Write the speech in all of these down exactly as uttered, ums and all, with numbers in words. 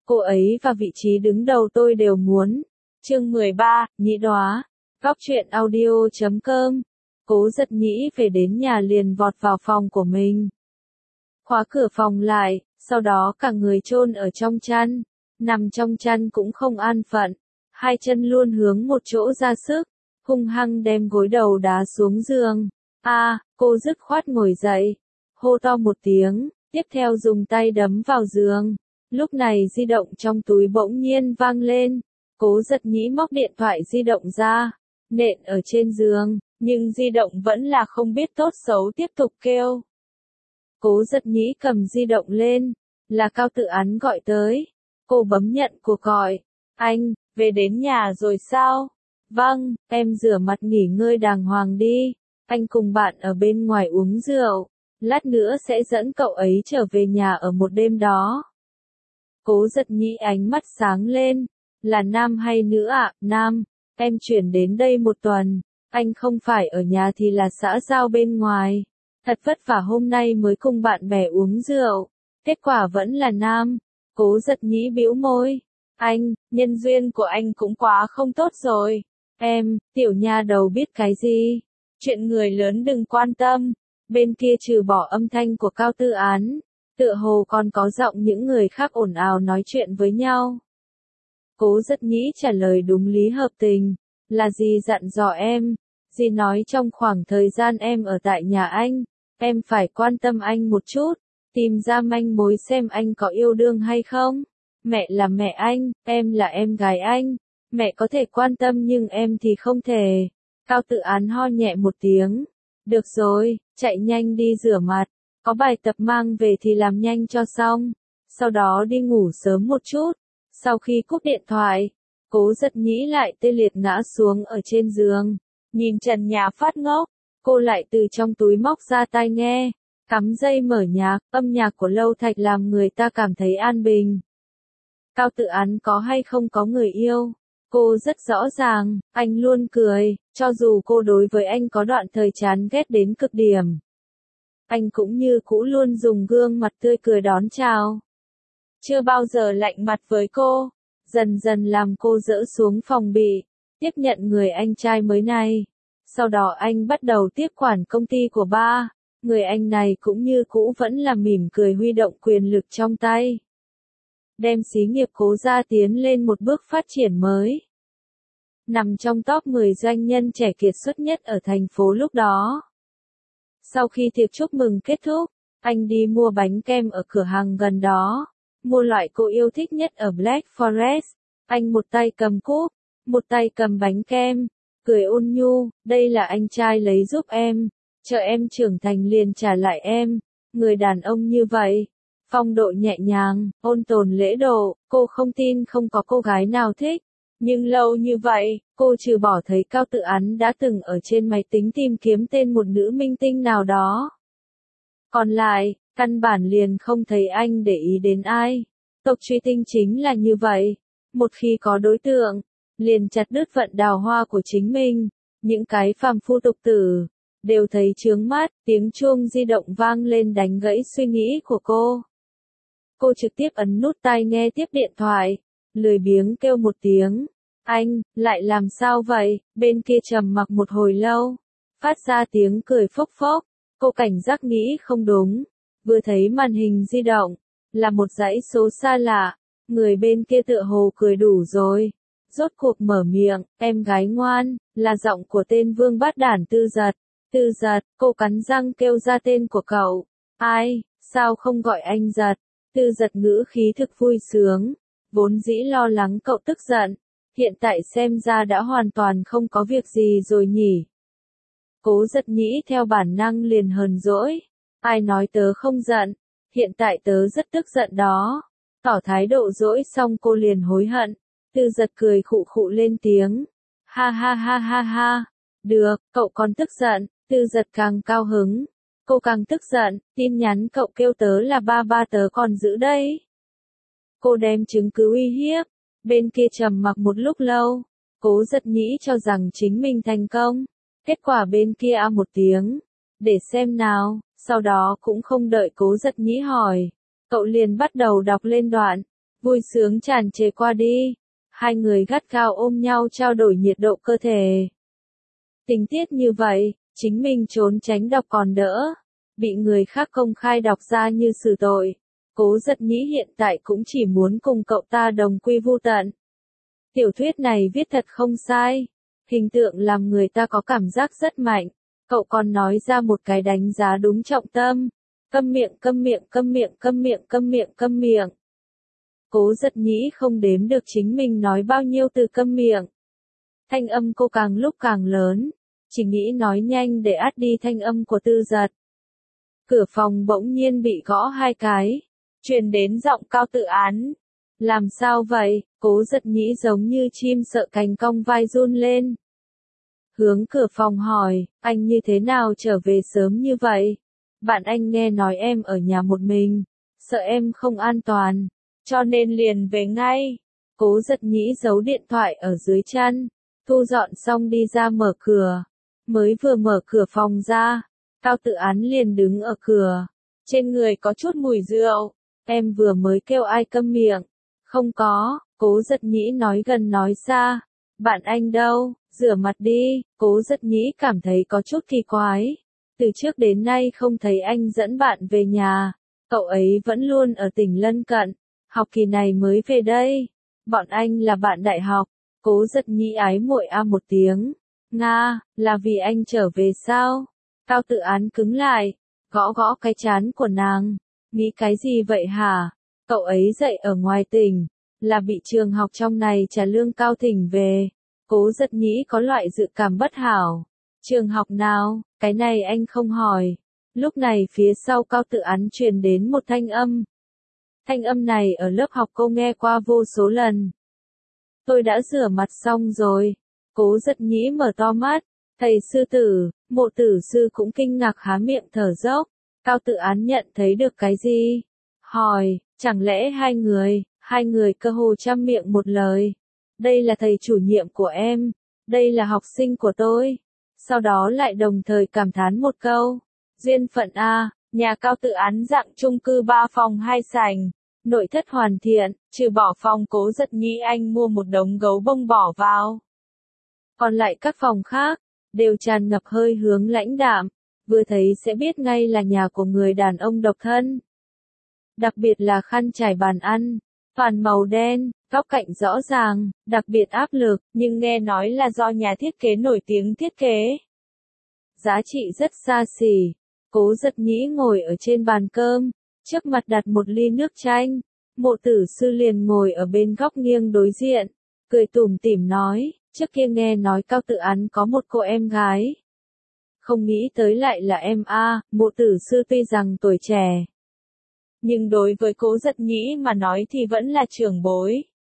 Cô ấy và vị trí đứng đầu tôi đều muốn. Chương mười ba, Nhĩ Đóa. Góc truyện audio chấm com. Cố Giật Nhĩ về đến nhà liền vọt vào phòng của mình. Khóa cửa phòng lại, sau đó cả người chôn ở trong chăn. Nằm trong chăn cũng không an phận. Hai chân luôn hướng một chỗ ra sức. Hung hăng đem gối đầu đá xuống giường. A, à, cô dứt khoát ngồi dậy. Hô to một tiếng, tiếp theo dùng tay đấm vào giường. Lúc này di động trong túi bỗng nhiên vang lên. Cố Giật Nhĩ móc điện thoại di động ra, nện ở trên giường, nhưng di động vẫn là không biết tốt xấu tiếp tục kêu. Cố Giật Nhĩ cầm di động lên, là Cao Tự Án gọi tới. Cô bấm nhận cuộc gọi. Anh, về đến nhà rồi sao? Vâng, em rửa mặt nghỉ ngơi đàng hoàng đi. Anh cùng bạn ở bên ngoài uống rượu. Lát nữa sẽ dẫn cậu ấy trở về nhà ở một đêm đó. Cố Giật Nhĩ ánh mắt sáng lên. Là nam hay nữ ạ? À? Nam, em chuyển đến đây một tuần. Anh không phải ở nhà thì là xã giao bên ngoài. Thật vất vả hôm nay mới cùng bạn bè uống rượu. Kết quả vẫn là nam. Cố Giật Nhĩ bĩu môi. Anh, nhân duyên của anh cũng quá không tốt rồi. Em, tiểu nha đầu biết cái gì? Chuyện người lớn đừng quan tâm. Bên kia trừ bỏ âm thanh của Cao Tự Án, tựa hồ còn có giọng những người khác ồn ào nói chuyện với nhau. Cố Giật Nhĩ trả lời đúng lý hợp tình. Là gì dặn dò em? Dì nói trong khoảng thời gian em ở tại nhà anh, em phải quan tâm anh một chút, tìm ra manh mối xem anh có yêu đương hay không. Mẹ là mẹ anh, em là em gái anh. Mẹ có thể quan tâm nhưng em thì không thể. Cao Tự Án ho nhẹ một tiếng. Được rồi, chạy nhanh đi rửa mặt. Có bài tập mang về thì làm nhanh cho xong. Sau đó đi ngủ sớm một chút. Sau khi cúp điện thoại, Cố Giật Nhĩ lại tê liệt ngã xuống ở trên giường. Nhìn trần nhà phát ngốc, cô lại từ trong túi móc ra tai nghe, cắm dây mở nhạc, âm nhạc của Lâu Thạch làm người ta cảm thấy an bình. Cao Tự Án có hay không có người yêu? Cô rất rõ ràng, anh luôn cười, cho dù cô đối với anh có đoạn thời chán ghét đến cực điểm. Anh cũng như cũ luôn dùng gương mặt tươi cười đón chào. Chưa bao giờ lạnh mặt với cô, dần dần làm cô dỡ xuống phòng bị, tiếp nhận người anh trai mới này. Sau đó anh bắt đầu tiếp quản công ty của ba, người anh này cũng như cũ vẫn là mỉm cười huy động quyền lực trong tay. Đem xí nghiệp Cố gia tiến lên một bước phát triển mới. Nằm trong top mười doanh nhân trẻ kiệt xuất nhất ở thành phố lúc đó. Sau khi tiệc chúc mừng kết thúc, anh đi mua bánh kem ở cửa hàng gần đó. Mua loại cô yêu thích nhất ở Black Forest. Anh một tay cầm cúp, một tay cầm bánh kem, cười ôn nhu, đây là anh trai lấy giúp em, chờ em trưởng thành liền trả lại em. Người đàn ông như vậy, phong độ nhẹ nhàng, ôn tồn lễ độ, cô không tin không có cô gái nào thích. Nhưng lâu như vậy, cô trừ bỏ thấy Cao Tự Án đã từng ở trên máy tính tìm kiếm tên một nữ minh tinh nào đó. Còn lại, căn bản liền không thấy anh để ý đến ai. Tộc truy tinh chính là như vậy. Một khi có đối tượng, liền chặt đứt vận đào hoa của chính mình. Những cái phàm phu tục tử, đều thấy chướng mắt, tiếng chuông di động vang lên đánh gãy suy nghĩ của cô. Cô trực tiếp ấn nút tai nghe tiếp điện thoại, lười biếng kêu một tiếng. Anh, lại làm sao vậy? Bên kia trầm mặc một hồi lâu, phát ra tiếng cười phốc phốc. Cô cảnh giác nghĩ không đúng. Vừa thấy màn hình di động, là một dãy số xa lạ, người bên kia tựa hồ cười đủ rồi. Rốt cuộc mở miệng, em gái ngoan, là giọng của tên vương bát đản Tư Giật. Tư Giật, cô cắn răng kêu ra tên của cậu. Ai, sao không gọi anh Giật? Tư Giật ngữ khí thực vui sướng, vốn dĩ lo lắng cậu tức giận, hiện tại xem ra đã hoàn toàn không có việc gì rồi nhỉ. Cố Giật Nhĩ theo bản năng liền hờn dỗi. Ai nói tớ không giận, hiện tại tớ rất tức giận đó. Tỏ thái độ dỗi xong cô liền hối hận. Tư Giật cười khụ khụ lên tiếng. Ha ha ha ha ha. Được, cậu còn tức giận. Tư Giật càng cao hứng. Cô càng tức giận, tin nhắn cậu kêu tớ là ba ba tớ còn giữ đây. Cô đem chứng cứ uy hiếp. Bên kia trầm mặc một lúc lâu. Cố Giật Nhĩ cho rằng chính mình thành công. Kết quả bên kia a một tiếng. Để xem nào, sau đó cũng không đợi Cố Giật Nhĩ hỏi. Cậu liền bắt đầu đọc lên đoạn. Vui sướng tràn trề qua đi. Hai người gắt gao ôm nhau trao đổi nhiệt độ cơ thể. Tình tiết như vậy, chính mình trốn tránh đọc còn đỡ. Bị người khác công khai đọc ra như xử tội. Cố Giật Nhĩ hiện tại cũng chỉ muốn cùng cậu ta đồng quy vu tận. Tiểu thuyết này viết thật không sai. Hình tượng làm người ta có cảm giác rất mạnh. Cậu còn nói ra một cái đánh giá đúng trọng tâm. Câm miệng, câm miệng, câm miệng, câm miệng, câm miệng, câm miệng. Cố Giật Nhĩ không đếm được chính mình nói bao nhiêu từ câm miệng. Thanh âm cô càng lúc càng lớn. Chỉ nghĩ nói nhanh để át đi thanh âm của Tư Giật. Cửa phòng bỗng nhiên bị gõ hai cái. Truyền đến giọng Cao Tự Án. Làm sao vậy? Cố Giật Nhĩ giống như chim sợ cành cong vai run lên. Hướng cửa phòng hỏi, anh như thế nào trở về sớm như vậy? Bạn anh nghe nói em ở nhà một mình, sợ em không an toàn, cho nên liền về ngay. Cố Giật Nhĩ giấu điện thoại ở dưới chăn, thu dọn xong đi ra mở cửa. Mới vừa mở cửa phòng ra, Cao Tự Án liền đứng ở cửa. Trên người có chút mùi rượu. Em vừa mới kêu ai câm miệng. Không có, Cố Giật Nhĩ nói gần nói xa. Bạn anh đâu, rửa mặt đi. Cố Giật Nhĩ cảm thấy có chút kỳ quái. Từ trước đến nay không thấy anh dẫn bạn về nhà. Cậu ấy vẫn luôn ở tỉnh lân cận. Học kỳ này mới về đây. Bọn anh là bạn đại học. Cố Giật Nhĩ ái muội a một tiếng. Nga, là vì anh trở về sao? Cao Tự Án cứng lại, gõ gõ cái trán của nàng. Nghĩ cái gì vậy hả? Cậu ấy dạy ở ngoài tỉnh, là bị trường học trong này trả lương cao thỉnh về. Cố Giật Nhĩ có loại dự cảm bất hảo. Trường học nào, cái này anh không hỏi. Lúc này phía sau Cao Tự Án truyền đến một thanh âm. Thanh âm này ở lớp học cô nghe qua vô số lần. Tôi đã rửa mặt xong rồi. Cố Giật Nhĩ mở to mắt. Thầy sư tử, Mộ Tử sư cũng kinh ngạc há miệng thở dốc. Cao Tự Án nhận thấy được cái gì? Hỏi, chẳng lẽ hai người, hai người cơ hồ trăm miệng một lời. Đây là thầy chủ nhiệm của em, đây là học sinh của tôi. Sau đó lại đồng thời cảm thán một câu. Duyên phận a, nhà Cao Tự Án dạng chung cư ba phòng hai sảnh. Nội thất hoàn thiện, trừ bỏ phòng Cố Giật Nhĩ anh mua một đống gấu bông bỏ vào. Còn lại các phòng khác, đều tràn ngập hơi hướng lãnh đạm, vừa thấy sẽ biết ngay là nhà của người đàn ông độc thân. Đặc biệt là khăn trải bàn ăn, toàn màu đen, góc cạnh rõ ràng, đặc biệt áp lực, nhưng nghe nói là do nhà thiết kế nổi tiếng thiết kế. Giá trị rất xa xỉ. Cố Giật Nhĩ ngồi ở trên bàn cơm, trước mặt đặt một ly nước chanh. Mộ Tử sư liền ngồi ở bên góc nghiêng đối diện, cười tủm tỉm nói. Trước kia nghe nói Cao Tự Án có một cô em gái. Không nghĩ tới lại là em a. Mộ Tử sư tuy rằng tuổi trẻ, nhưng đối với Cố Giật Nhĩ mà nói thì vẫn là trưởng bối.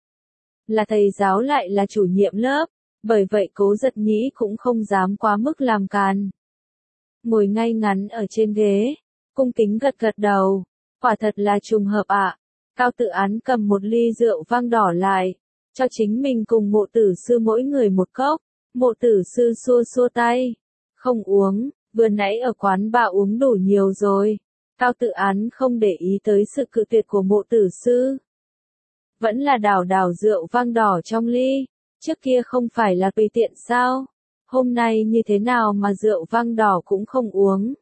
Là thầy giáo lại là chủ nhiệm lớp, bởi vậy Cố Giật Nhĩ cũng không dám quá mức làm càn. Ngồi ngay ngắn ở trên ghế, cung kính gật gật đầu. Quả thật là trùng hợp ạ. À. Cao Tự Án cầm một ly rượu vang đỏ lại. Cho chính mình cùng Mộ Tử sư mỗi người một cốc. Mộ Tử sư xua xua tay. Không uống, vừa nãy ở quán bà uống đủ nhiều rồi. Cao Tự Án không để ý tới sự cự tuyệt của Mộ Tử sư. Vẫn là đảo đảo rượu vang đỏ trong ly. Trước kia không phải là tùy tiện sao? Hôm nay như thế nào mà rượu vang đỏ cũng không uống?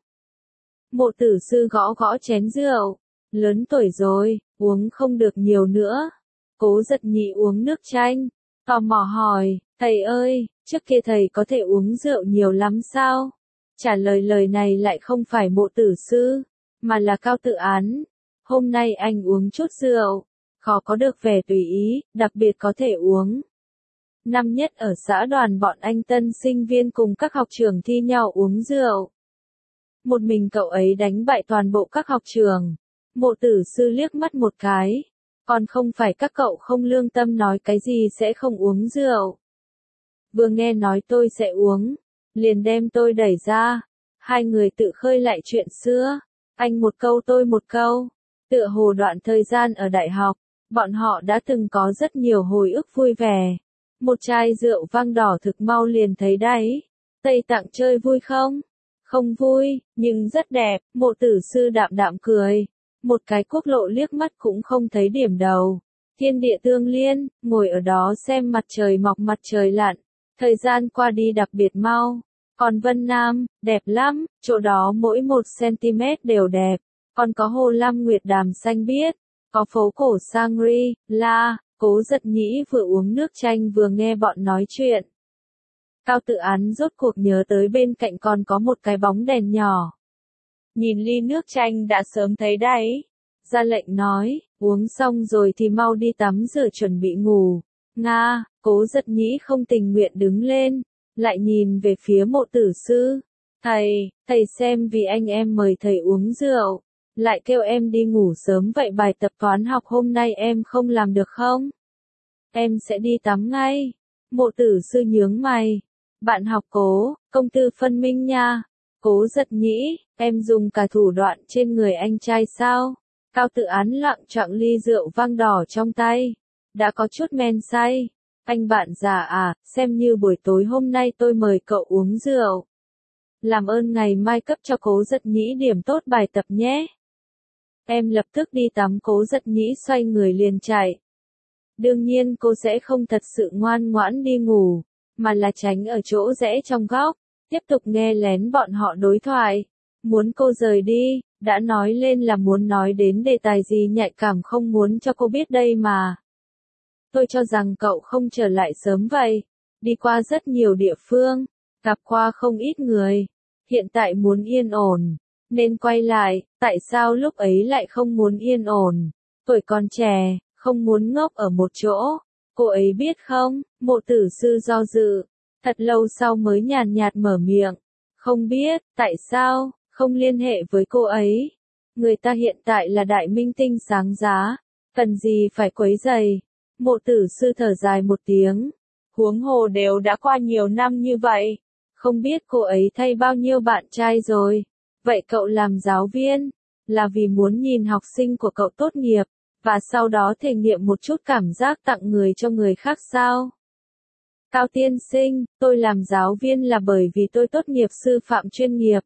Mộ Tử sư gõ gõ chén rượu. Lớn tuổi rồi, uống không được nhiều nữa. Cố Giật Nhĩ uống nước chanh, tò mò hỏi, thầy ơi, trước kia thầy có thể uống rượu nhiều lắm sao? Trả lời lời này lại không phải Mộ Tử sư, mà là Cao Tự Án. Hôm nay anh uống chút rượu, khó có được vẻ tùy ý, đặc biệt có thể uống. Năm nhất ở xã đoàn bọn anh tân sinh viên cùng các học trưởng thi nhau uống rượu. Một mình cậu ấy đánh bại toàn bộ các học trưởng. Mộ Tử sư liếc mắt một cái. Còn không phải các cậu không lương tâm nói cái gì sẽ không uống rượu. Vừa nghe nói tôi sẽ uống, liền đem tôi đẩy ra. Hai người tự khơi lại chuyện xưa. Anh một câu tôi một câu. Tựa hồ đoạn thời gian ở đại học, bọn họ đã từng có rất nhiều hồi ức vui vẻ. Một chai rượu vang đỏ thực mau liền thấy đáy. Tây Tạng chơi vui không? Không vui, nhưng rất đẹp. Mộ Tử sư đạm đạm cười. Một cái quốc lộ liếc mắt cũng không thấy điểm đầu. thiên địa tương liên, ngồi ở đó xem mặt trời mọc mặt trời lặn. Thời gian qua đi đặc biệt mau. Còn Vân Nam, đẹp lắm, chỗ đó mỗi một centimet đều đẹp. Còn có hồ lam nguyệt đàm xanh biếc, có phố cổ Sangri, La. Cố Giật Nhĩ vừa uống nước chanh vừa nghe bọn nói chuyện. Cao Tự Án rốt cuộc nhớ tới bên cạnh còn có một cái bóng đèn nhỏ. Nhìn ly nước chanh đã sớm thấy đáy. Ra lệnh nói, uống xong rồi thì mau đi tắm rửa chuẩn bị ngủ. Nga, Cố Giật Nhĩ không tình nguyện đứng lên, lại nhìn về phía Mộ Tử Sư. Thầy, thầy xem vì anh em mời thầy uống rượu, lại kêu em đi ngủ sớm vậy bài tập toán học hôm nay em không làm được không? Em sẽ đi tắm ngay. Mộ Tử Sư nhướng mày. Bạn học Cố, công tư phân minh nha. Cố Giật Nhĩ, em dùng cả thủ đoạn trên người anh trai sao? Cao Tự Án lặng choạng ly rượu vang đỏ trong tay. Đã có chút men say. Anh bạn già à, xem như buổi tối hôm nay tôi mời cậu uống rượu. Làm ơn ngày mai cấp cho Cố Giật Nhĩ điểm tốt bài tập nhé. Em lập tức đi tắm. Cố Giật Nhĩ xoay người liền chạy. Đương nhiên cô sẽ không thật sự ngoan ngoãn đi ngủ, mà là tránh ở chỗ rẽ trong góc, tiếp tục nghe lén bọn họ đối thoại. Muốn cô rời đi, đã nói lên là muốn nói đến đề tài gì nhạy cảm không muốn cho cô biết đây mà. Tôi cho rằng cậu không trở lại sớm vậy. Đi qua rất nhiều địa phương, gặp qua không ít người. Hiện tại muốn yên ổn, nên quay lại. Tại sao lúc ấy lại không muốn yên ổn? Tuổi còn trẻ, không muốn ngốc ở một chỗ. Cô ấy biết không? Mộ Tử Sư do dự. Thật lâu sau mới nhàn nhạt mở miệng. Không biết, tại sao, không liên hệ với cô ấy. Người ta hiện tại là đại minh tinh sáng giá. Cần gì phải quấy rầy. Mộ Tử Sư thở dài một tiếng. Huống hồ đều đã qua nhiều năm như vậy. Không biết cô ấy thay bao nhiêu bạn trai rồi. Vậy cậu làm giáo viên, là vì muốn nhìn học sinh của cậu tốt nghiệp, và sau đó thể nghiệm một chút cảm giác tặng người cho người khác sao? Cao tiên sinh, tôi làm giáo viên là bởi vì tôi tốt nghiệp sư phạm chuyên nghiệp.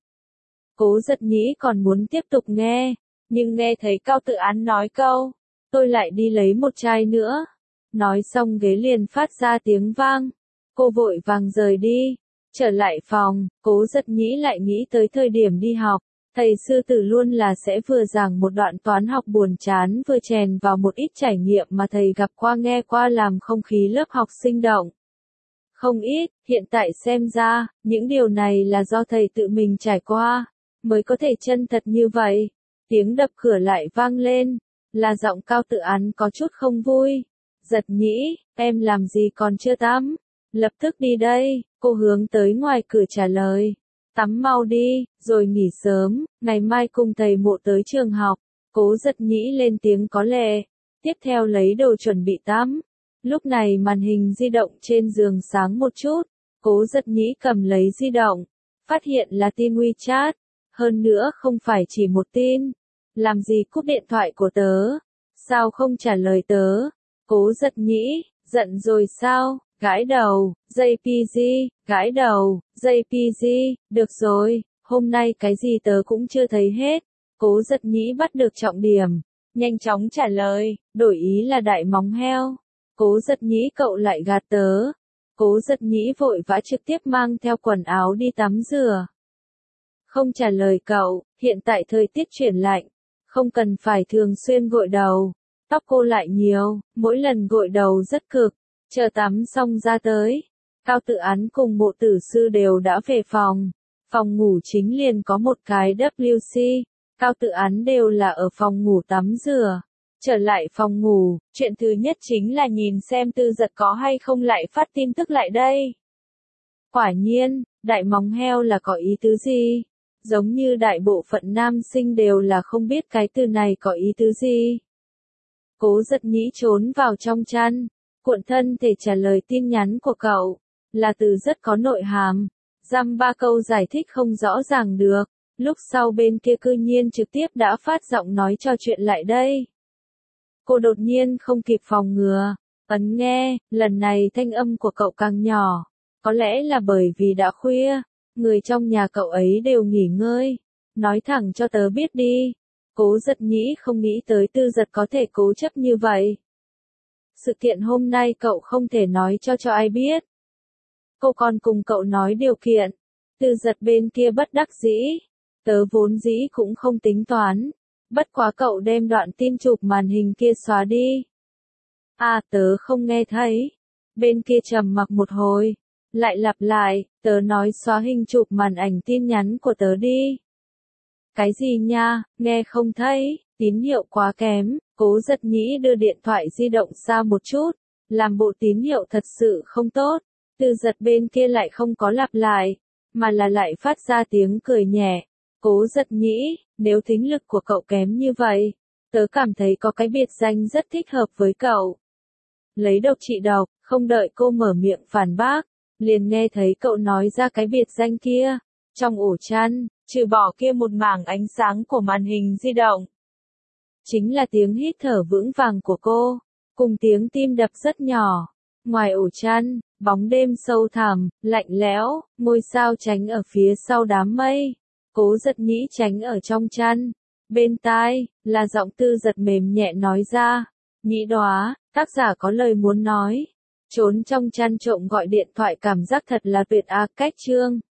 Cố Giật Nhĩ còn muốn tiếp tục nghe, nhưng nghe thấy Cao Tự Án nói câu, tôi lại đi lấy một chai nữa. Nói xong ghế liền phát ra tiếng vang. Cô vội vàng rời đi. Trở lại phòng, Cố Giật Nhĩ lại nghĩ tới thời điểm đi học. Thầy sư tử luôn là sẽ vừa giảng một đoạn toán học buồn chán vừa chèn vào một ít trải nghiệm mà thầy gặp qua nghe qua làm không khí lớp học sinh động. Không ít, hiện tại xem ra, những điều này là do thầy tự mình trải qua, mới có thể chân thật như vậy. Tiếng đập cửa lại vang lên, là giọng Cao Tự Án có chút không vui. Giật Nhĩ, em làm gì còn chưa tắm? Lập tức đi đây, cô hướng tới ngoài cửa trả lời. Tắm mau đi, rồi nghỉ sớm, ngày mai cùng thầy Mộ tới trường học. Cố Giật Nhĩ lên tiếng có lệ, tiếp theo lấy đồ chuẩn bị tắm. Lúc này màn hình di động trên giường sáng một chút, Cố Giật Nhĩ cầm lấy di động, phát hiện là tin WeChat, hơn nữa không phải chỉ một tin. Làm gì cúp điện thoại của tớ? Sao không trả lời tớ? Cố Giật Nhĩ, giận rồi sao? Gãi đầu, jê pê giê, gãi đầu, jê pê giê, được rồi, hôm nay cái gì tớ cũng chưa thấy hết. Cố Giật Nhĩ bắt được trọng điểm, nhanh chóng trả lời, đổi ý là đại móng heo. Cố Giật Nhĩ cậu lại gạt tớ. Cố Giật Nhĩ vội vã trực tiếp mang theo quần áo đi tắm rửa. Không trả lời cậu, hiện tại thời tiết chuyển lạnh, không cần phải thường xuyên gội đầu. Tóc cô lại nhiều, mỗi lần gội đầu rất cực. Chờ tắm xong ra tới, Cao Tự Án cùng Mộ Tử Sư đều đã về phòng. Phòng ngủ chính liền có một cái vê kép xê, Cao Tự Án đều là ở phòng ngủ tắm rửa. Trở lại phòng ngủ, chuyện thứ nhất chính là nhìn xem Tư Giật có hay không lại phát tin tức lại đây. Quả nhiên, đại móng heo là có ý tứ gì? Giống như đại bộ phận nam sinh đều là không biết cái từ này có ý tứ gì. Cố Giật Nhĩ trốn vào trong chăn, cuộn thân thể trả lời tin nhắn của cậu, là từ rất có nội hàm, dăm ba câu giải thích không rõ ràng được, lúc sau bên kia cư nhiên trực tiếp đã phát giọng nói cho chuyện lại đây. Cô đột nhiên không kịp phòng ngừa, ấn nghe, lần này thanh âm của cậu càng nhỏ, có lẽ là bởi vì đã khuya, người trong nhà cậu ấy đều nghỉ ngơi, nói thẳng cho tớ biết đi. Cố Giật Nhĩ không nghĩ tới Tư Giật có thể cố chấp như vậy. sự kiện hôm nay cậu không thể nói cho cho ai biết. Cô còn cùng cậu nói điều kiện. Tư Giật bên kia bất đắc dĩ. Tớ vốn dĩ cũng không tính toán. Bất quá cậu đem đoạn tin chụp màn hình kia xóa đi. À, tớ không nghe thấy. Bên kia trầm mặc một hồi. Lại lặp lại, tớ nói xóa hình chụp màn ảnh tin nhắn của tớ đi. Cái gì nha, nghe không thấy, tín hiệu quá kém. Cố Giật Nhĩ đưa điện thoại di động xa một chút. Làm bộ tín hiệu thật sự không tốt. Tư Giật bên kia lại không có lặp lại. Mà là lại phát ra tiếng cười nhẹ. Cố Giật Nhĩ, nếu thính lực của cậu kém như vậy, tớ cảm thấy có cái biệt danh rất thích hợp với cậu. Lấy độc trị độc, không đợi cô mở miệng phản bác, liền nghe thấy cậu nói ra cái biệt danh kia. Trong ổ chăn, trừ bỏ kia một mảng ánh sáng của màn hình di động. Chính là tiếng hít thở vững vàng của cô, cùng tiếng tim đập rất nhỏ. Ngoài ổ chăn, bóng đêm sâu thẳm, lạnh lẽo, ngôi sao tránh ở phía sau đám mây. Cố Giật Nhĩ tránh ở trong chăn. Bên tai, là giọng Tư Giật mềm nhẹ nói ra. Nhĩ Đóa, tác giả có lời muốn nói. Trốn trong chăn trộm gọi điện thoại cảm giác thật là tuyệt à. Cách chương